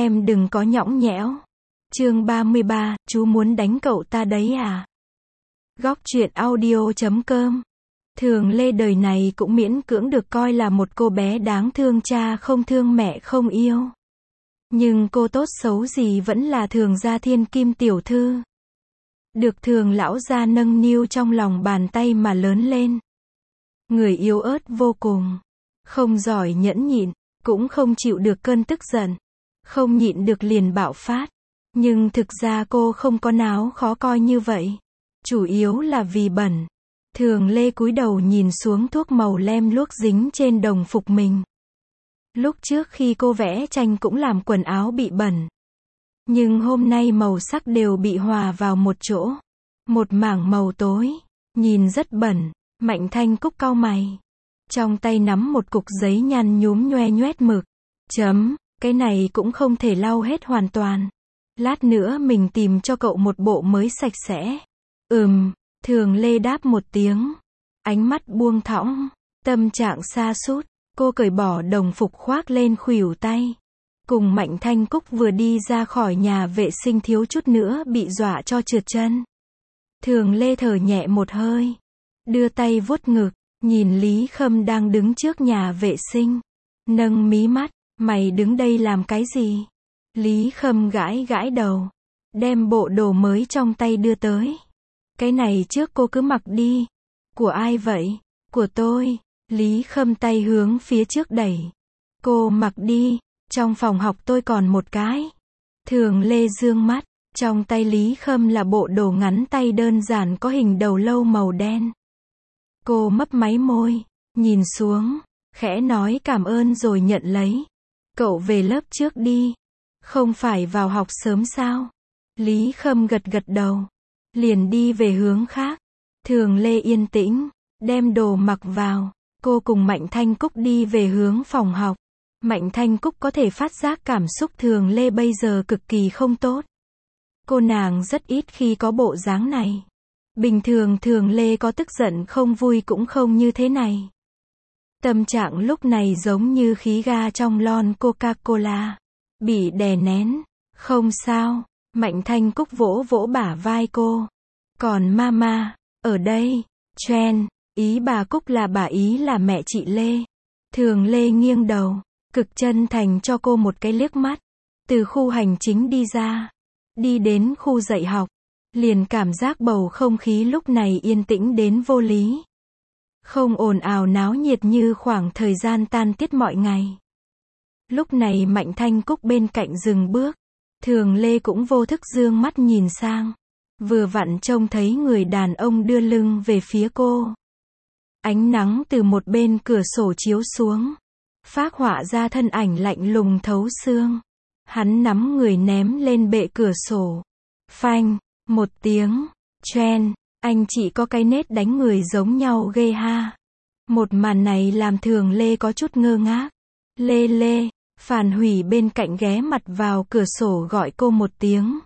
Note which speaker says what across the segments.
Speaker 1: Em đừng có nhõng nhẽo. Chương 33, chú muốn đánh cậu ta đấy à? Góc truyện audio.com. Thường Lê đời này cũng miễn cưỡng được coi là một cô bé đáng thương, cha không thương mẹ không yêu. Nhưng cô tốt xấu gì vẫn là Thường gia thiên kim tiểu thư. Được Thường lão gia nâng niu trong lòng bàn tay mà lớn lên. Người yếu ớt vô cùng. Không giỏi nhẫn nhịn, cũng không chịu được cơn tức giận. Không nhịn được liền bạo phát. Nhưng thực ra cô không có náo khó coi như vậy. Chủ yếu là vì bẩn. Thường Lê cúi đầu nhìn xuống thuốc màu lem luốc dính trên đồng phục mình. Lúc trước khi cô vẽ tranh cũng làm quần áo bị bẩn. Nhưng hôm nay màu sắc đều bị hòa vào một chỗ. Một mảng màu tối. Nhìn rất bẩn. Mạnh Thanh Cúc cau mày. Trong tay nắm một cục giấy nhăn nhúm nhoe nhoét mực. Cái này cũng không thể lau hết hoàn toàn. Lát nữa mình tìm cho cậu một bộ mới sạch sẽ. Thường Lê đáp một tiếng. Ánh mắt buông thõng. Tâm trạng sa sút. Cô cởi bỏ đồng phục khoác lên khuỷu tay. Cùng Mạnh Thanh Cúc vừa đi ra khỏi nhà vệ sinh thiếu chút nữa bị dọa cho trượt chân. Thường Lê thở nhẹ một hơi. Đưa tay vuốt ngực. Nhìn Lý Khâm đang đứng trước nhà vệ sinh. Nâng mí mắt. Mày đứng đây làm cái gì? Lý Khâm gãi gãi đầu. Đem bộ đồ mới trong tay đưa tới. Cái này trước cô cứ mặc đi. Của ai vậy? Của tôi. Lý Khâm tay hướng phía trước đẩy. Cô mặc đi. Trong phòng học tôi còn một cái. Thường Lê dương mắt. Trong tay Lý Khâm là bộ đồ ngắn tay đơn giản có hình đầu lâu màu đen. Cô mấp máy môi. Nhìn xuống. Khẽ nói cảm ơn rồi nhận lấy. Cậu về lớp trước đi. Không phải vào học sớm sao? Lý Khâm gật gật đầu. Liền đi về hướng khác. Thường Lê yên tĩnh. Đem đồ mặc vào. Cô cùng Mạnh Thanh Cúc đi về hướng phòng học. Mạnh Thanh Cúc có thể phát giác cảm xúc Thường Lê bây giờ cực kỳ không tốt. Cô nàng rất ít khi có bộ dáng này. Bình thường Thường Lê có tức giận không vui cũng không như thế này. Tâm trạng lúc này giống như khí ga trong lon Coca-Cola. Bị đè nén. Không sao. Mạnh Thanh Cúc vỗ vỗ bả vai cô. Còn mama, ở đây. Chen, ý bà Cúc là bà ý là mẹ chị Lê. Thường Lê nghiêng đầu. Cực chân thành cho cô một cái liếc mắt. Từ khu hành chính đi ra. Đi đến khu dạy học. Liền cảm giác bầu không khí lúc này yên tĩnh đến vô lý. Không ồn ào náo nhiệt như khoảng thời gian tan tiết mọi ngày. Lúc này Mạnh Thanh Cúc bên cạnh dừng bước. Thường Lê cũng vô thức dương mắt nhìn sang. Vừa vặn trông thấy người đàn ông đưa lưng về phía cô. Ánh nắng từ một bên cửa sổ chiếu xuống. Phác họa ra thân ảnh lạnh lùng thấu xương. Hắn nắm người ném lên bệ cửa sổ. Phanh, một tiếng. Chen, anh chị có cái nết đánh người giống nhau ghê ha. Một màn này làm Thường Lê có chút ngơ ngác. Lê, Phàn Hủy bên cạnh ghé mặt vào cửa sổ gọi cô một tiếng.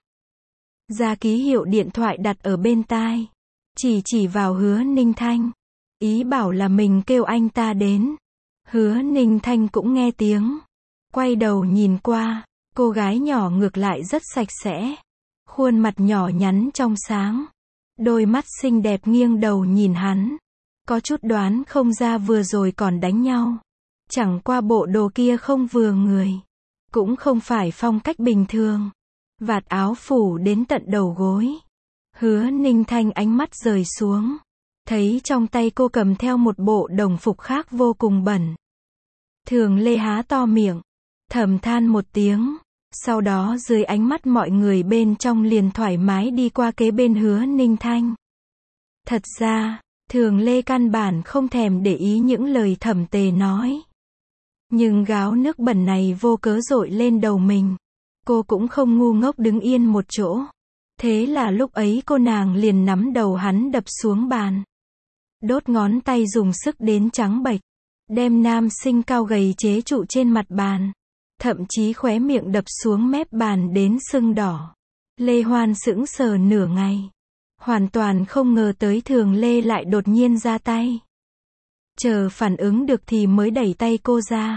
Speaker 1: Ra ký hiệu điện thoại đặt ở bên tai. Chỉ vào Hứa Ninh Thanh. Ý bảo là mình kêu anh ta đến. Hứa Ninh Thanh cũng nghe tiếng. Quay đầu nhìn qua. Cô gái nhỏ ngược lại rất sạch sẽ. Khuôn mặt nhỏ nhắn trong sáng. Đôi mắt xinh đẹp nghiêng đầu nhìn hắn. Có chút đoán không ra vừa rồi còn đánh nhau. Chẳng qua bộ đồ kia không vừa người. Cũng không phải phong cách bình thường. Vạt áo phủ đến tận đầu gối. Hứa Ninh Thanh ánh mắt rời xuống. Thấy trong tay cô cầm theo một bộ đồng phục khác vô cùng bẩn. Thường Lê há to miệng. Thầm than một tiếng. Sau đó dưới ánh mắt mọi người bên trong liền thoải mái đi qua kế bên Hứa Ninh Thanh. Thật ra, Thường Lê căn bản không thèm để ý những lời Thẩm Tề nói. Nhưng gáo nước bẩn này vô cớ dội lên đầu mình. Cô cũng không ngu ngốc đứng yên một chỗ. Thế là lúc ấy cô nàng liền nắm đầu hắn đập xuống bàn. Đốt ngón tay dùng sức đến trắng bệch. Đem nam sinh cao gầy chế trụ trên mặt bàn. Thậm chí khóe miệng đập xuống mép bàn đến sưng đỏ. Lê Hoan sững sờ nửa ngày. Hoàn toàn không ngờ tới Thường Lê lại đột nhiên ra tay. Chờ phản ứng được thì mới đẩy tay cô ra.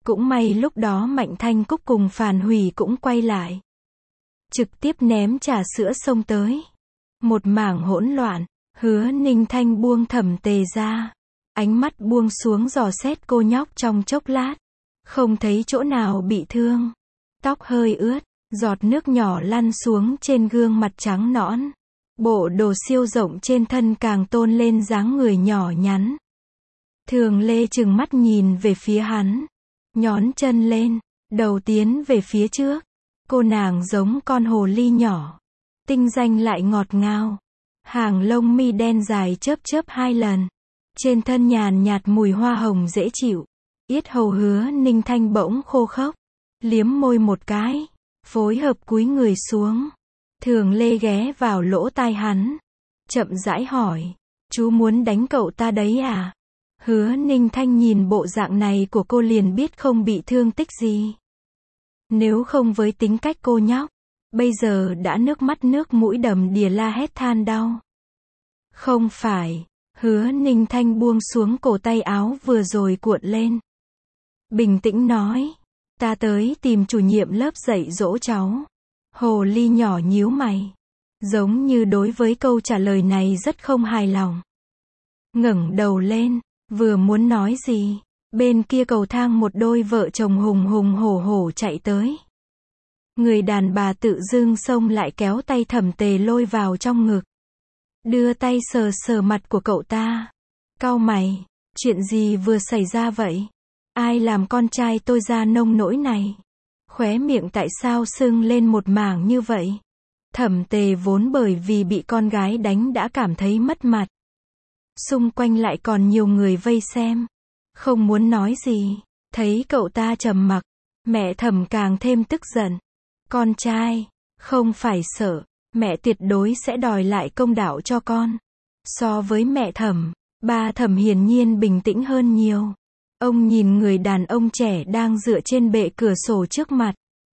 Speaker 1: Cũng may lúc đó Mạnh Thanh Cúc cùng Phàn Hủy cũng quay lại. Trực tiếp ném trà sữa xông tới. Một mảng hỗn loạn, Hứa Ninh Thanh buông Thẩm Tề ra. Ánh mắt buông xuống dò xét cô nhóc trong chốc lát. Không thấy chỗ nào bị thương. Tóc hơi ướt, giọt nước nhỏ lăn xuống trên gương mặt trắng nõn. Bộ đồ siêu rộng trên thân càng tôn lên dáng người nhỏ nhắn. Thường Lê trừng mắt nhìn về phía hắn. Nhón chân lên, đầu tiến về phía trước. Cô nàng giống con hồ ly nhỏ. Tinh danh lại ngọt ngào. Hàng lông mi đen dài chớp chớp 2 lần. Trên thân nhàn nhạt mùi hoa hồng dễ chịu. Yết hầu Hứa Ninh Thanh bỗng khô khốc. Liếm môi một cái. Phối hợp cúi người xuống. Thường Lê ghé vào lỗ tai hắn. Chậm rãi hỏi. Chú muốn đánh cậu ta đấy à? Hứa Ninh Thanh nhìn bộ dạng này của cô liền biết không bị thương tích gì. Nếu không với tính cách cô nhóc, bây giờ đã nước mắt nước mũi đầm đìa la hét than đau. Không phải. Hứa Ninh Thanh buông xuống cổ tay áo vừa rồi cuộn lên. Bình tĩnh nói. Ta tới tìm chủ nhiệm lớp dạy dỗ cháu. Hồ ly nhỏ nhíu mày. Giống như đối với câu trả lời này rất không hài lòng. Ngẩng đầu lên, vừa muốn nói gì, bên kia cầu thang một đôi vợ chồng hùng hùng hổ hổ chạy tới. Người đàn bà tự dưng xông lại kéo tay Thẩm Tề lôi vào trong ngực. Đưa tay sờ sờ mặt của cậu ta. Cau mày, chuyện gì vừa xảy ra vậy? Ai làm con trai tôi ra nông nỗi này? Khóe miệng tại sao sưng lên một mảng như vậy? Thẩm Tề vốn bởi vì bị con gái đánh đã cảm thấy mất mặt. Xung quanh lại còn nhiều người vây xem. Không muốn nói gì. Thấy cậu ta trầm mặc, mẹ Thẩm càng thêm tức giận. Con trai, không phải sợ, mẹ tuyệt đối sẽ đòi lại công đạo cho con. So với mẹ Thẩm, ba Thẩm hiển nhiên bình tĩnh hơn nhiều. Ông nhìn người đàn ông trẻ đang dựa trên bệ cửa sổ trước mặt.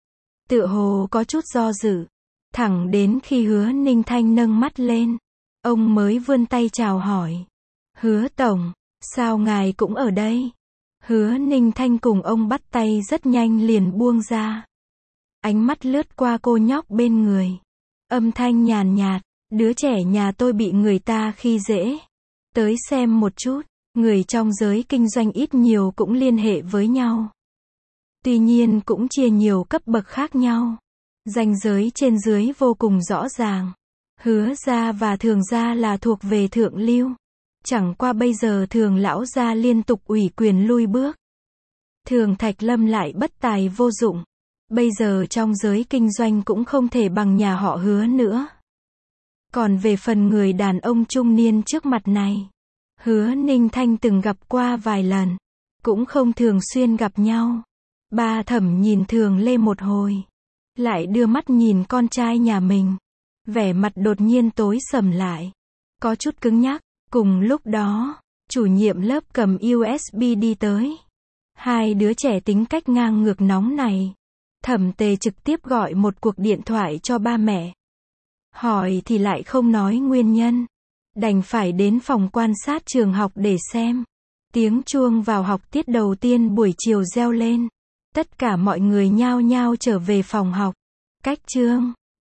Speaker 1: Tựa hồ có chút do dự. Thẳng đến khi Hứa Ninh Thanh nâng mắt lên, ông mới vươn tay chào hỏi. Hứa Tổng, sao ngài cũng ở đây? Hứa Ninh Thanh cùng ông bắt tay rất nhanh liền buông ra. Ánh mắt lướt qua cô nhóc bên người. Âm thanh nhàn nhạt, đứa trẻ nhà tôi bị người ta khi dễ. Tới xem một chút, người trong giới kinh doanh ít nhiều cũng liên hệ với nhau. Tuy nhiên cũng chia nhiều cấp bậc khác nhau. Ranh giới trên dưới vô cùng rõ ràng. Hứa gia và Thường gia là thuộc về thượng lưu. Chẳng qua bây giờ Thường lão gia liên tục ủy quyền lui bước. Thường Thạch Lâm lại bất tài vô dụng. Bây giờ trong giới kinh doanh cũng không thể bằng nhà họ Hứa nữa. Còn về phần người đàn ông trung niên trước mặt này, Hứa Ninh Thanh từng gặp qua vài lần, cũng không thường xuyên gặp nhau. Ba Thẩm nhìn Thường Lê một hồi, lại đưa mắt nhìn con trai nhà mình. Vẻ mặt đột nhiên tối sầm lại, có chút cứng nhắc. Cùng lúc đó, chủ nhiệm lớp cầm USB đi tới. Hai đứa trẻ tính cách ngang ngược nóng này. Thẩm Tề trực tiếp gọi một cuộc điện thoại cho ba mẹ. Hỏi thì lại không nói nguyên nhân. Đành phải đến phòng quan sát trường học để xem. Tiếng chuông vào học tiết đầu tiên buổi chiều reo lên. Tất cả mọi người nhao nhao trở về phòng học. Cách chương